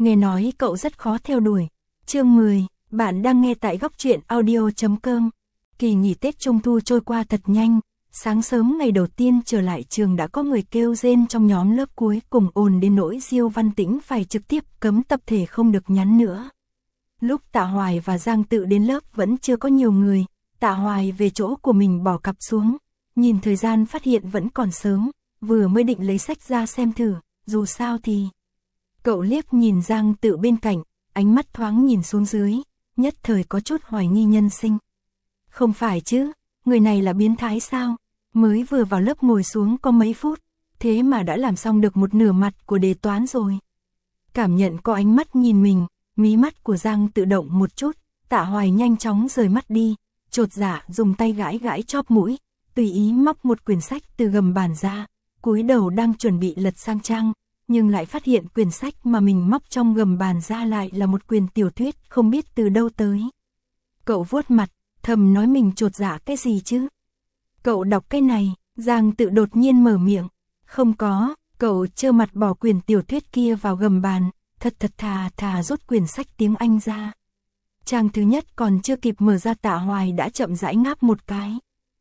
nghe nói cậu rất khó theo đuổi. Chương 10, bạn đang nghe tại góc truyện audio.com. Kỳ nghỉ Tết Trung Thu trôi qua thật nhanh, sáng sớm ngày đầu tiên trở lại trường đã có người kêu rên trong nhóm lớp cuối cùng ồn đến nỗi Diêu Văn Tĩnh phải trực tiếp cấm tập thể không được nhắn nữa. Lúc Tạ Hoài và Giang Tự đến lớp vẫn chưa có nhiều người, Tạ Hoài về chỗ của mình bỏ cặp xuống, nhìn thời gian phát hiện vẫn còn sớm, vừa mới định lấy sách ra xem thử, dù sao thì... Cậu liếc nhìn Giang Tự bên cạnh, ánh mắt thoáng nhìn xuống dưới, nhất thời có chút hoài nghi nhân sinh. Không phải chứ, người này là biến thái sao? Mới vừa vào lớp ngồi xuống có mấy phút, thế mà đã làm xong được một nửa mặt của đề toán rồi. Cảm nhận có ánh mắt nhìn mình, mí mắt của Giang Tự động một chút, Tạ Hoài nhanh chóng rời mắt đi, chột dạ dùng tay gãi gãi chóp mũi, tùy ý móc một quyển sách từ gầm bàn ra, cúi đầu đang chuẩn bị lật sang trang, nhưng lại phát hiện quyển sách mà mình móc trong gầm bàn ra lại là một quyển tiểu thuyết không biết từ đâu tới. Cậu vuốt mặt, thầm nói mình chột dạ cái gì chứ? Cậu đọc cái này, Giang Tự đột nhiên mở miệng. Không có, cậu trơ mặt bỏ quyển tiểu thuyết kia vào gầm bàn, thật thà rút quyển sách tiếng Anh ra. Trang thứ nhất còn chưa kịp mở ra Tạ Hoài đã chậm rãi ngáp một cái.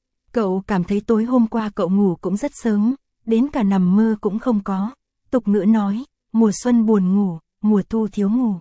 Cậu cảm thấy tối hôm qua cậu ngủ cũng rất sớm, đến cả nằm mơ cũng không có. Tục ngữ nói, mùa xuân buồn ngủ, mùa thu thiếu ngủ.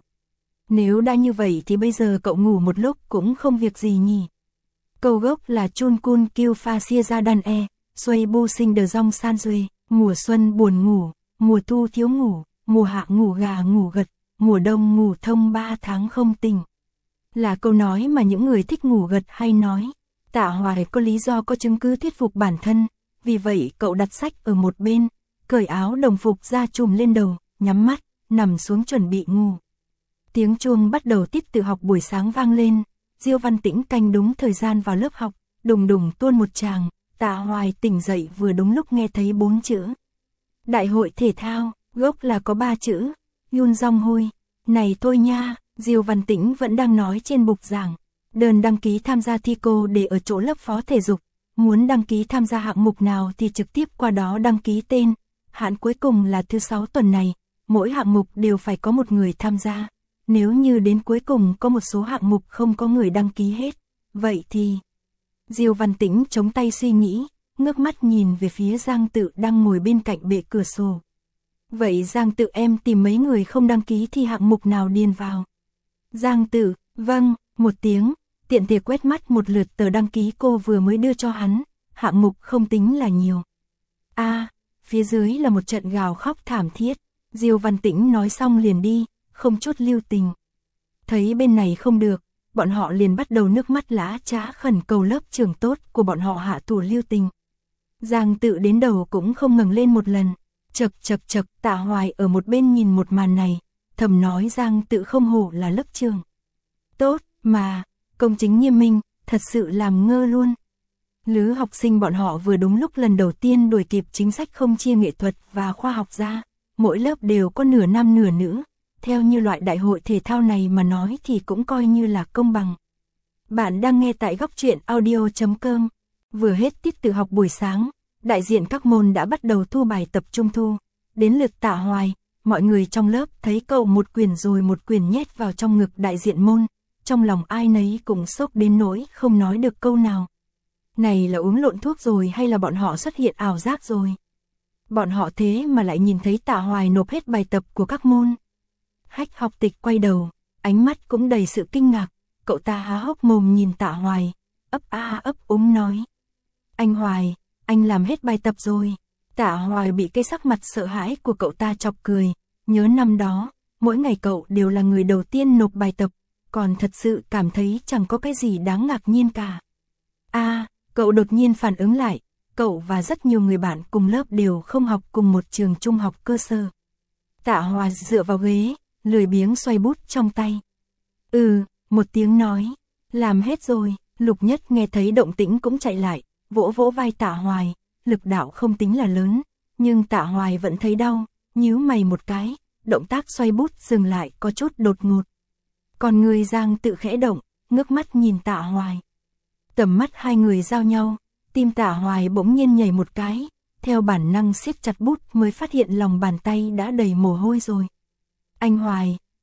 Nếu đã như vậy thì bây giờ cậu ngủ một lúc cũng không việc gì nhỉ. Câu gốc là Chun Kun Kiêu Pha Xia Gia Đan E, Xuây Bu Sinh Đờ Dong San Duê, mùa xuân buồn ngủ, mùa thu thiếu ngủ, mùa hạ ngủ gà ngủ gật, mùa đông ngủ thông 3 tháng không tỉnh. Là câu nói mà những người thích ngủ gật hay nói. Tạ Hoài có lý do có chứng cứ thuyết phục bản thân, vì vậy cậu đặt sách ở một bên, cởi áo đồng phục ra trùm lên đầu, nhắm mắt, nằm xuống chuẩn bị ngủ. Tiếng chuông bắt đầu tiết tự học buổi sáng vang lên, Diêu Văn Tĩnh canh đúng thời gian vào lớp học, đùng đùng tuôn một tràng, Tạ Hoài tỉnh dậy vừa đúng lúc nghe thấy 4 chữ. Đại hội thể thao, gốc là có 3 chữ, Yun Jong Hui, này thôi nha, Diêu Văn Tĩnh vẫn đang nói trên bục giảng. Đơn đăng ký tham gia thi cô để ở chỗ lớp phó thể dục, muốn đăng ký tham gia hạng mục nào thì trực tiếp qua đó đăng ký tên. Hạn cuối cùng là thứ 6 tuần này, mỗi hạng mục đều phải có một người tham gia. Nếu như đến cuối cùng có một số hạng mục không có người đăng ký hết, vậy thì... Diêu Văn Tĩnh chống tay suy nghĩ, ngước mắt nhìn về phía Giang Tự đang ngồi bên cạnh bệ cửa sổ. Vậy Giang Tự em tìm mấy người không đăng ký thì hạng mục nào điền vào? Giang Tự, vâng, một tiếng, tiện thể quét mắt một lượt tờ đăng ký cô vừa mới đưa cho hắn, hạng mục không tính là nhiều. Phía dưới là một trận gào khóc thảm thiết, Diêu Văn Tĩnh nói xong liền đi, không chút lưu tình. Thấy bên này không được, bọn họ liền bắt đầu nước mắt lã chã khẩn cầu lớp trưởng tốt của bọn họ hạ thủ lưu tình. Giang Tự đến đầu cũng không ngẩng lên một lần, chật, Tạ Hoài ở một bên nhìn một màn này, thầm nói Giang Tự không hổ là lớp trưởng. Tốt, mà, công chính nghiêm minh, thật sự làm ngơ luôn. Lứa học sinh bọn họ vừa đúng lúc lần đầu tiên đuổi kịp chính sách không chia nghệ thuật và khoa học ra, mỗi lớp đều có nửa nam nửa nữ, theo như loại đại hội thể thao này mà nói thì cũng coi như là công bằng. Bạn đang nghe tại góc truyện audio.com, vừa hết tiết tự học buổi sáng, đại diện các môn đã bắt đầu thu bài tập trung thu, đến lượt Tạ Hoài, mọi người trong lớp thấy cậu một quyển rồi một quyển nhét vào trong ngực đại diện môn, trong lòng ai nấy cũng sốc đến nỗi không nói được câu nào. Này là uống lộn thuốc rồi hay là bọn họ xuất hiện ảo giác rồi? Bọn họ thế mà lại nhìn thấy Tạ Hoài nộp hết bài tập của các môn. Hách học tịch quay đầu, ánh mắt cũng đầy sự kinh ngạc, cậu ta há hốc mồm nhìn Tạ Hoài, ấp úng nói. Anh Hoài, anh làm hết bài tập rồi. Tạ Hoài bị cái sắc mặt sợ hãi của cậu ta chọc cười, nhớ năm đó, mỗi ngày cậu đều là người đầu tiên nộp bài tập, còn thật sự cảm thấy chẳng có cái gì đáng ngạc nhiên cả. Cậu đột nhiên phản ứng lại, cậu và rất nhiều người bạn cùng lớp đều không học cùng một trường trung học cơ sở. Tạ Hoài dựa vào ghế, lười biếng xoay bút trong tay. Một tiếng nói, làm hết rồi. Lục Nhất nghe thấy động tĩnh cũng chạy lại, vỗ vỗ vai Tạ Hoài, lực đạo không tính là lớn, nhưng Tạ Hoài vẫn thấy đau, nhíu mày một cái, động tác xoay bút dừng lại có chút đột ngột. Còn người Giang Tự khẽ động, ngước mắt nhìn Tạ Hoài. Tầm mắt hai người giao nhau, tim Tạ Hoài bỗng nhiên nhảy một cái, theo bản năng siết chặt bút mới phát hiện lòng bàn tay đã đầy mồ hôi rồi. Anh Hoài,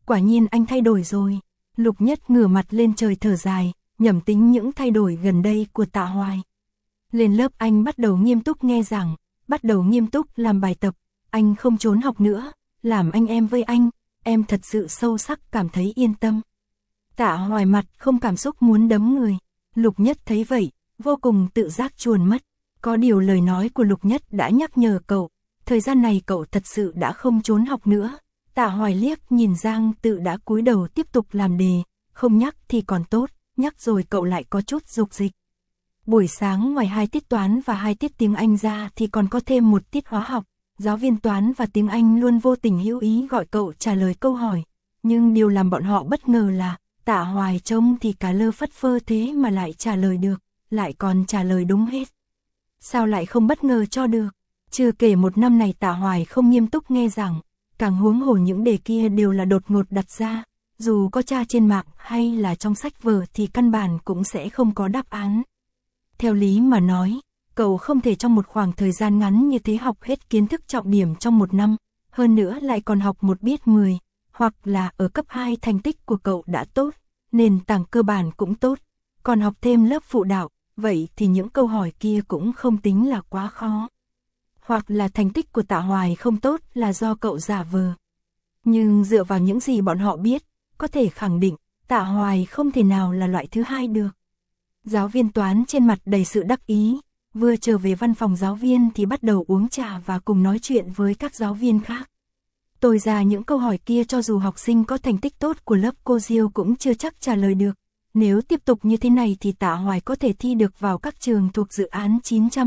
quả nhiên anh thay đổi rồi. Lục Nhất ngửa mặt lên trời thở dài, nhẩm tính những thay đổi gần đây của Tạ Hoài. Lên lớp anh bắt đầu nghiêm túc nghe giảng, bắt đầu nghiêm túc làm bài tập, anh không trốn học nữa, làm anh em với anh, em thật sự sâu sắc cảm thấy yên tâm. Tạ Hoài mặt không cảm xúc muốn đấm người, Lục Nhất thấy vậy, vô cùng tự giác chuồn mất. Có điều lời nói của Lục Nhất đã nhắc nhở cậu, thời gian này cậu thật sự đã không trốn học nữa. Tạ Hoài liếc nhìn Giang Tự đã cúi đầu tiếp tục làm đề, không nhắc thì còn tốt, nhắc rồi cậu lại có chút dục dịch. Buổi sáng ngoài 2 tiết toán và 2 tiết tiếng Anh ra thì còn có thêm 1 tiết hóa học, giáo viên toán và tiếng Anh luôn vô tình hữu ý gọi cậu trả lời câu hỏi, nhưng điều làm bọn họ bất ngờ là Tạ Hoài trông thì cả lơ phất phơ thế mà lại trả lời được, lại còn trả lời đúng hết. Sao lại không bất ngờ cho được? Chưa kể một năm này Tạ Hoài không nghiêm túc nghe giảng, càng huống hồ những đề kia đều là đột ngột đặt ra, dù có tra trên mạng hay là trong sách vở thì căn bản cũng sẽ không có đáp án. Theo lý mà nói, cậu không thể trong một khoảng thời gian ngắn như thế học hết kiến thức trọng điểm trong một năm, hơn nữa lại còn học một biết 10, hoặc là ở cấp 2 thành tích của cậu đã tốt, nền tảng cơ bản cũng tốt, còn học thêm lớp phụ đạo, vậy thì những câu hỏi kia cũng không tính là quá khó. Hoặc là thành tích của Tạ Hoài không tốt là do cậu giả vờ. Nhưng dựa vào những gì bọn họ biết, có thể khẳng định, Tạ Hoài không thể nào là loại thứ hai được. Giáo viên toán trên mặt đầy sự đắc ý, vừa trở về văn phòng giáo viên thì bắt đầu uống trà và cùng nói chuyện với các giáo viên khác. Tôi ra những câu hỏi kia cho dù học sinh có thành tích tốt của lớp cô Diêu cũng chưa chắc trả lời được. Nếu tiếp tục như thế này thì Tạ Hoài có thể thi được vào các trường thuộc dự án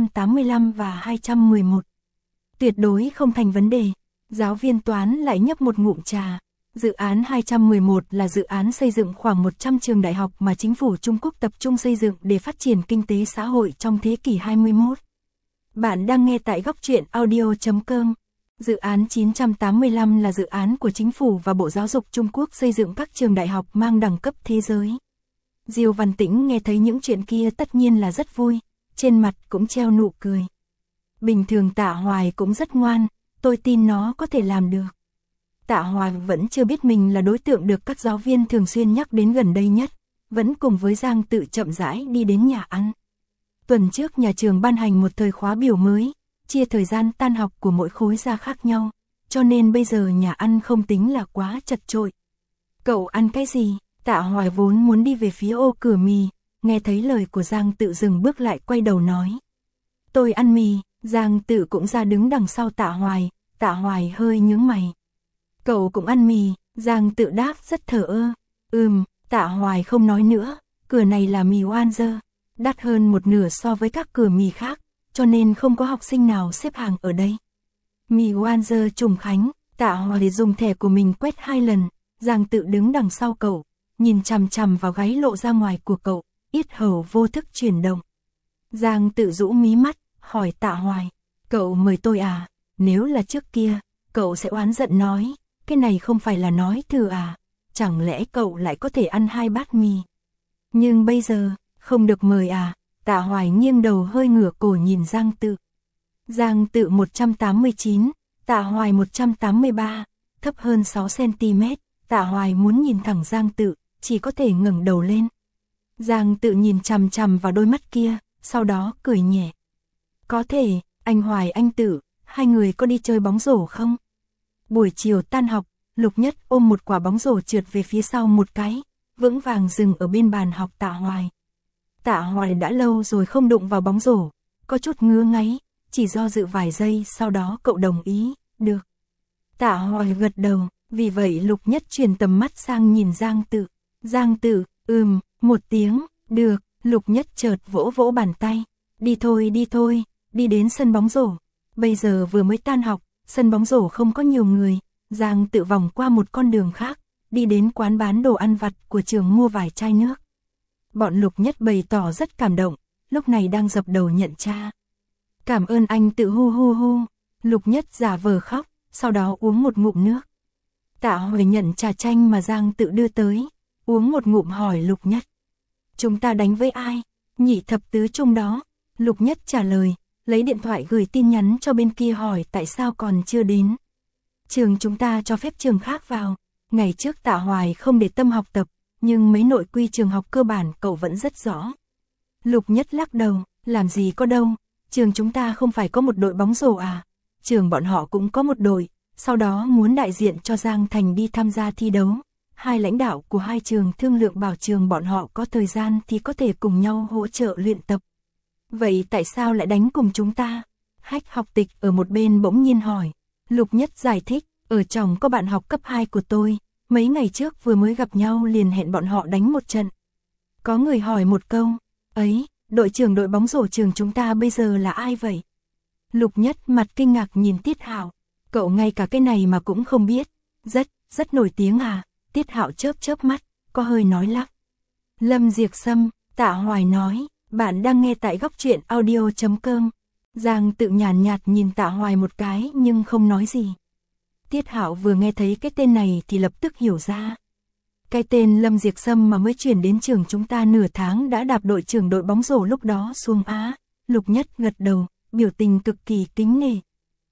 985 và 211. Tuyệt đối không thành vấn đề. Giáo viên toán lại nhấp một ngụm trà. Dự án 211 là dự án xây dựng khoảng 100 trường đại học mà chính phủ Trung Quốc tập trung xây dựng để phát triển kinh tế xã hội trong thế kỷ 21. Bạn đang nghe tại góc truyện audio.com. Dự án 985 là dự án của chính phủ và Bộ Giáo dục Trung Quốc xây dựng các trường đại học mang đẳng cấp thế giới. Diêu Văn Tĩnh nghe thấy những chuyện kia tất nhiên là rất vui, trên mặt cũng treo nụ cười. Bình thường Tạ Hoài cũng rất ngoan, tôi tin nó có thể làm được. Tạ Hoài vẫn chưa biết mình là đối tượng được các giáo viên thường xuyên nhắc đến gần đây nhất, vẫn cùng với Giang Tự chậm rãi đi đến nhà ăn. Tuần trước nhà trường ban hành một thời khóa biểu mới, chia thời gian tan học của mỗi khối ra khác nhau, cho nên bây giờ nhà ăn không tính là quá chật chội. Cậu ăn cái gì? Tạ Hoài vốn muốn đi về phía ô cửa mì, nghe thấy lời của Giang Tự dừng bước lại quay đầu nói. Tôi ăn mì. Giang Tự cũng ra đứng đằng sau Tạ Hoài, Tạ Hoài hơi nhướng mày. Cậu cũng ăn mì, Giang Tự đáp rất thờ ơ. Tạ Hoài không nói nữa, cửa này là mì oan dơ, đắt hơn một nửa so với các cửa mì khác, cho nên không có học sinh nào xếp hàng ở đây. Mì oan dơ Trùng Khánh, Tạ Hoài dùng thẻ của mình quét 2 lần, Giang Tự đứng đằng sau cậu, nhìn chằm chằm vào gáy lộ ra ngoài của cậu, yết hầu vô thức chuyển động. Giang Tự rũ mí mắt, hỏi Tạ Hoài, cậu mời tôi à? Nếu là trước kia, cậu sẽ oán giận nói, cái này không phải là nói thừa à? Chẳng lẽ cậu lại có thể ăn 2 bát mì? Nhưng bây giờ, không được mời à? Tạ Hoài nghiêng đầu hơi ngửa cổ nhìn Giang Tự. Giang Tự 189, Tạ Hoài 183, thấp hơn 6cm, Tạ Hoài muốn nhìn thẳng Giang Tự, chỉ có thể ngẩng đầu lên. Giang Tự nhìn chằm chằm vào đôi mắt kia, sau đó cười nhẹ. Có thể, anh Hoài anh Tự, hai người có đi chơi bóng rổ không? Buổi chiều tan học, Lục Nhất ôm một quả bóng rổ trượt về phía sau một cái, vững vàng dừng ở bên bàn học Tạ Hoài. Tạ Hoài đã lâu rồi không đụng vào bóng rổ, có chút ngứa ngáy, chỉ do dự vài giây sau đó cậu đồng ý, được. Tạ Hoài gật đầu, vì vậy Lục Nhất chuyển tầm mắt sang nhìn Giang Tự. Giang Tự, một tiếng, được, Lục Nhất chợt vỗ vỗ bàn tay, đi thôi, đi đến sân bóng rổ. Bây giờ vừa mới tan học, sân bóng rổ không có nhiều người, Giang Tự vòng qua một con đường khác, đi đến quán bán đồ ăn vặt của trường mua vài chai nước. Bọn Lục Nhất bày tỏ rất cảm động, lúc này đang dập đầu nhận cha. Cảm ơn anh Tự hu hu hu, Lục Nhất giả vờ khóc, sau đó uống một ngụm nước. Tạ Hoài nhận trà chanh mà Giang Tự đưa tới, uống một ngụm hỏi Lục Nhất. Chúng ta đánh với ai? Nhị thập tứ trung đó. Lục Nhất trả lời, lấy điện thoại gửi tin nhắn cho bên kia hỏi tại sao còn chưa đến. Trường chúng ta cho phép trường khác vào. Ngày trước Tạ Hoài không để tâm học tập, nhưng mấy nội quy trường học cơ bản cậu vẫn rất rõ. Lục Nhất lắc đầu, làm gì có đâu, trường chúng ta không phải có một đội bóng rổ à, trường bọn họ cũng có một đội, sau đó muốn đại diện cho Giang Thành đi tham gia thi đấu. Hai lãnh đạo của hai trường thương lượng bảo trường bọn họ có thời gian thì có thể cùng nhau hỗ trợ luyện tập. Vậy tại sao lại đánh cùng chúng ta? Hách Học Tịch ở một bên bỗng nhiên hỏi. Lục Nhất giải thích, ở trong có bạn học cấp 2 của tôi, mấy ngày trước vừa mới gặp nhau liền hẹn bọn họ đánh một trận. Có người hỏi một câu, ấy, đội trưởng đội bóng rổ trường chúng ta bây giờ là ai vậy? Lục Nhất mặt kinh ngạc nhìn Tiết Hạo, cậu ngay cả cái này mà cũng không biết, rất nổi tiếng à? Tiết Hạo chớp mắt, có hơi nói lắp. Lâm Diệc Sâm, Tạ Hoài nói, bạn đang nghe tại góc truyện audio.com. Giang Tự nhàn nhạt nhìn Tạ Hoài một cái nhưng không nói gì. Tiết Hạo vừa nghe thấy cái tên này thì lập tức hiểu ra. Cái tên Lâm Diệc Sâm mà mới chuyển đến trường chúng ta nửa tháng đã đạp đội trưởng đội bóng rổ lúc đó xuống Á. Lục Nhất gật đầu, biểu tình cực kỳ kính nể.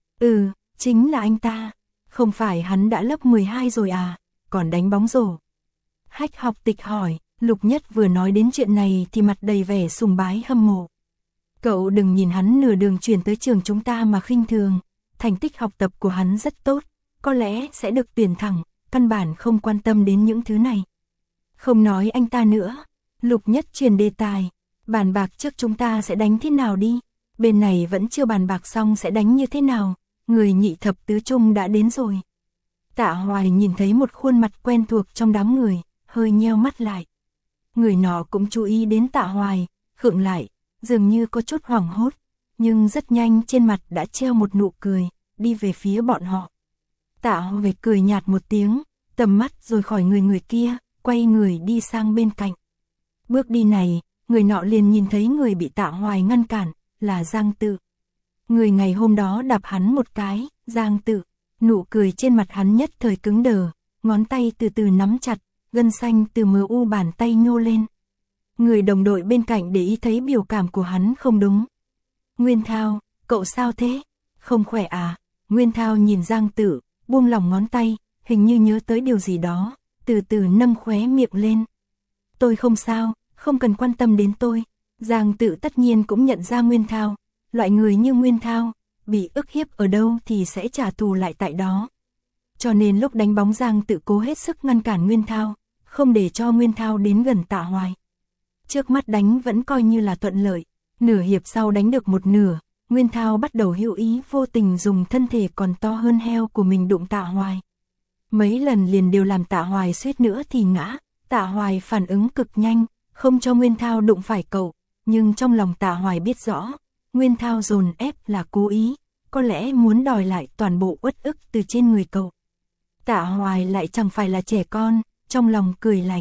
Chính là anh ta. Không phải hắn đã lớp 12 rồi à, còn đánh bóng rổ. Hách Học Tịch hỏi, Lục Nhất vừa nói đến chuyện này thì mặt đầy vẻ sùng bái hâm mộ. Cậu đừng nhìn hắn nửa đường chuyển tới trường chúng ta mà khinh thường, thành tích học tập của hắn rất tốt, có lẽ sẽ được tuyển thẳng, căn bản không quan tâm đến những thứ này. Không nói anh ta nữa, Lục Nhất truyền đề tài, bàn bạc trước chúng ta sẽ đánh thế nào đi, bên này vẫn chưa bàn bạc xong sẽ đánh như thế nào, người nhị thập tứ trung đã đến rồi. Tạ Hoài nhìn thấy một khuôn mặt quen thuộc trong đám người, hơi nheo mắt lại. Người nọ cũng chú ý đến Tạ Hoài, khựng lại, dường như có chút hoảng hốt, nhưng rất nhanh trên mặt đã treo một nụ cười, đi về phía bọn họ. Tạ Hoài cười nhạt một tiếng, tầm mắt rồi khỏi người kia, quay người đi sang bên cạnh. Bước đi này, người nọ liền nhìn thấy người bị Tạ Hoài ngăn cản, là Giang Tự. Người ngày hôm đó đạp hắn một cái, Giang Tự, nụ cười trên mặt hắn nhất thời cứng đờ, ngón tay từ từ nắm chặt, gân xanh từ mu bàn tay nhô lên. Người đồng đội bên cạnh để ý thấy biểu cảm của hắn không đúng. Nguyên Thao, cậu sao thế? Không khỏe à? Nguyên Thao nhìn Giang Tự, buông lỏng ngón tay, hình như nhớ tới điều gì đó, từ từ nâng khóe miệng lên. Tôi không sao, không cần quan tâm đến tôi. Giang Tự tất nhiên cũng nhận ra Nguyên Thao, loại người như Nguyên Thao, bị ức hiếp ở đâu thì sẽ trả thù lại tại đó. Cho nên lúc đánh bóng Giang Tự cố hết sức ngăn cản Nguyên Thao, không để cho Nguyên Thao đến gần Tạ Hoài. Trước mắt đánh vẫn coi như là thuận lợi, nửa hiệp sau đánh được một nửa, Nguyên Thao bắt đầu hữu ý vô tình dùng thân thể còn to hơn heo của mình đụng Tạ Hoài. Mấy lần liền đều làm Tạ Hoài suýt nữa thì ngã, Tạ Hoài phản ứng cực nhanh, không cho Nguyên Thao đụng phải cậu, nhưng trong lòng Tạ Hoài biết rõ, Nguyên Thao dồn ép là cố ý, có lẽ muốn đòi lại toàn bộ uất ức từ trên người cậu. Tạ Hoài lại chẳng phải là trẻ con, trong lòng cười lạnh.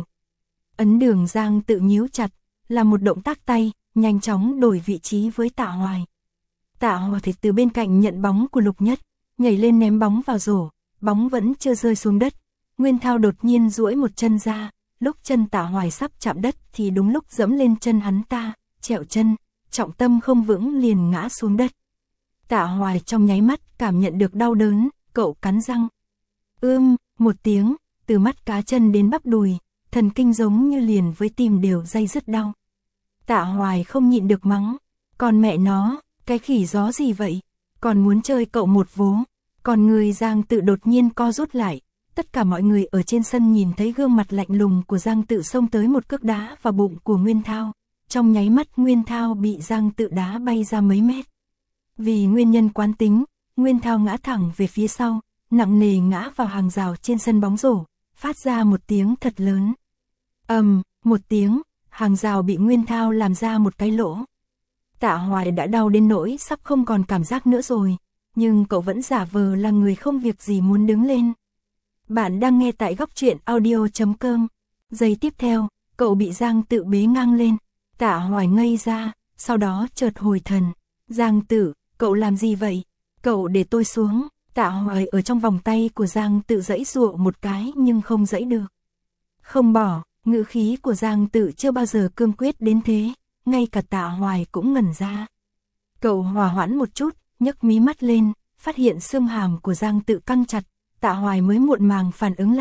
Ấn Đường Giang Tự nhíu chặt, là một động tác tay, nhanh chóng đổi vị trí với Tạ Hoài. Tạ Hoài thì từ bên cạnh nhận bóng của Lục Nhất, nhảy lên ném bóng vào rổ, bóng vẫn chưa rơi xuống đất. Nguyên Thao đột nhiên duỗi một chân ra, lúc chân Tạ Hoài sắp chạm đất thì đúng lúc giẫm lên chân hắn ta, trẹo chân, trọng tâm không vững liền ngã xuống đất. Tạ Hoài trong nháy mắt cảm nhận được đau đớn, cậu cắn răng. Một tiếng, từ mắt cá chân đến bắp đùi, thần kinh giống như liền với tim đều day dứt đau. Tạ Hoài không nhịn được mắng, còn mẹ nó, cái khỉ gió gì vậy, còn muốn chơi cậu một vố. Còn người Giang Tự đột nhiên co rút lại, tất cả mọi người ở trên sân nhìn thấy gương mặt lạnh lùng của Giang Tự xông tới một cước đá vào bụng của Nguyên Thao. Trong nháy mắt Nguyên Thao bị Giang Tự đá bay ra mấy mét. Vì nguyên nhân quán tính, Nguyên Thao ngã thẳng về phía sau, nặng nề ngã vào hàng rào trên sân bóng rổ, phát ra một tiếng thật lớn. Một tiếng, hàng rào bị Nguyên Thao làm ra một cái lỗ. Tạ Hoài đã đau đến nỗi sắp không còn cảm giác nữa rồi, nhưng cậu vẫn giả vờ là người không việc gì muốn đứng lên. Bạn đang nghe tại góc truyện audio.com. Giây tiếp theo, cậu bị Giang Tự bế ngang lên. Tạ Hoài ngây ra, sau đó chợt hồi thần. Giang Tự, cậu làm gì vậy? Cậu để tôi xuống. Tạ Hoài ở trong vòng tay của Giang Tự giãy giụa một cái nhưng không giãy được. Không bỏ, ngữ khí của Giang Tự chưa bao giờ cương quyết đến thế, ngay cả Tạ Hoài cũng ngẩn ra. Cậu hòa hoãn một chút, nhấc mí mắt lên, phát hiện xương hàm của Giang Tự căng chặt, Tạ Hoài mới muộn màng phản ứng lại,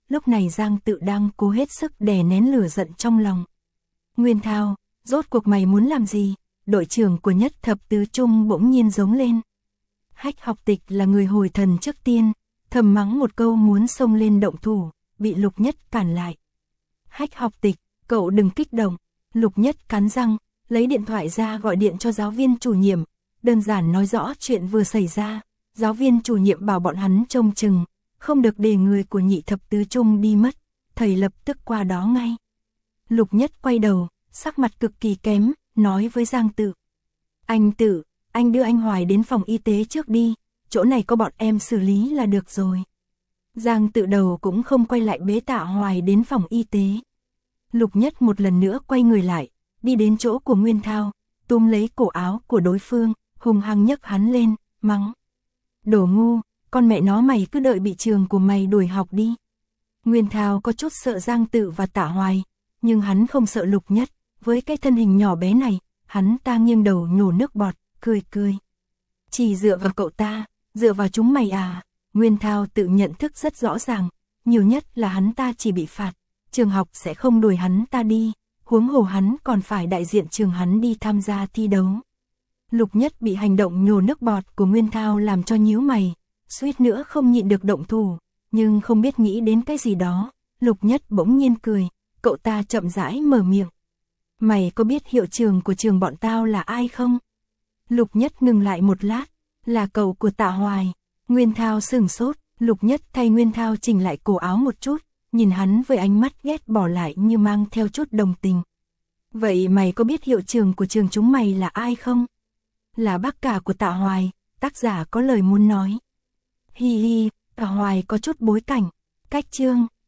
lúc này Giang Tự đang cố hết sức đè nén lửa giận trong lòng. Nguyên Thao, rốt cuộc mày muốn làm gì? Đội trưởng của Nhất Thập Tứ Trung bỗng nhiên giống lên. Hách Học Tịch là người hồi thần trước tiên, thầm mắng một câu muốn xông lên động thủ, bị Lục Nhất cản lại. Hách Học Tịch, cậu đừng kích động. Lục Nhất cắn răng, lấy điện thoại ra gọi điện cho giáo viên chủ nhiệm, đơn giản nói rõ chuyện vừa xảy ra. Giáo viên chủ nhiệm bảo bọn hắn trông chừng, không được để người của Nhị Thập Tứ Trung đi mất, thầy lập tức qua đó ngay. Lục Nhất quay đầu, sắc mặt cực kỳ kém, nói với Giang Tự. Anh Tự, anh đưa anh Hoài đến phòng y tế trước đi, chỗ này có bọn em xử lý là được rồi. Giang Tự đầu cũng không quay lại bế Tạ Hoài đến phòng y tế. Lục Nhất một lần nữa quay người lại, đi đến chỗ của Nguyên Thao, túm lấy cổ áo của đối phương, hung hăng nhấc hắn lên, mắng. Đồ ngu, con mẹ nó mày cứ đợi bị trường của mày đuổi học đi. Nguyên Thao có chút sợ Giang Tự và Tạ Hoài, nhưng hắn không sợ Lục Nhất, với cái thân hình nhỏ bé này, hắn ta nghiêng đầu nhổ nước bọt, cười cười. Chỉ dựa vào cậu ta, dựa vào chúng mày à? Nguyên Thao tự nhận thức rất rõ ràng, nhiều nhất là hắn ta chỉ bị phạt, trường học sẽ không đuổi hắn ta đi, huống hồ hắn còn phải đại diện trường hắn đi tham gia thi đấu. Lục Nhất bị hành động nhổ nước bọt của Nguyên Thao làm cho nhíu mày, suýt nữa không nhịn được động thủ, nhưng không biết nghĩ đến cái gì đó, Lục Nhất bỗng nhiên cười, cậu ta chậm rãi mở miệng. Mày có biết hiệu trưởng của trường bọn tao là ai không? Lục Nhất ngừng lại một lát, là cậu của Tạ Hoài. Nguyên Thao sửng sốt, Lục Nhất thay Nguyên Thao chỉnh lại cổ áo một chút, nhìn hắn với ánh mắt ghét bỏ lại như mang theo chút đồng tình. Vậy mày có biết hiệu trưởng của trường chúng mày là ai không? Là bác cả của Tạ Hoài, tác giả có lời muốn nói. Hi hi, Tạ Hoài có chút bối cảnh, cách chương.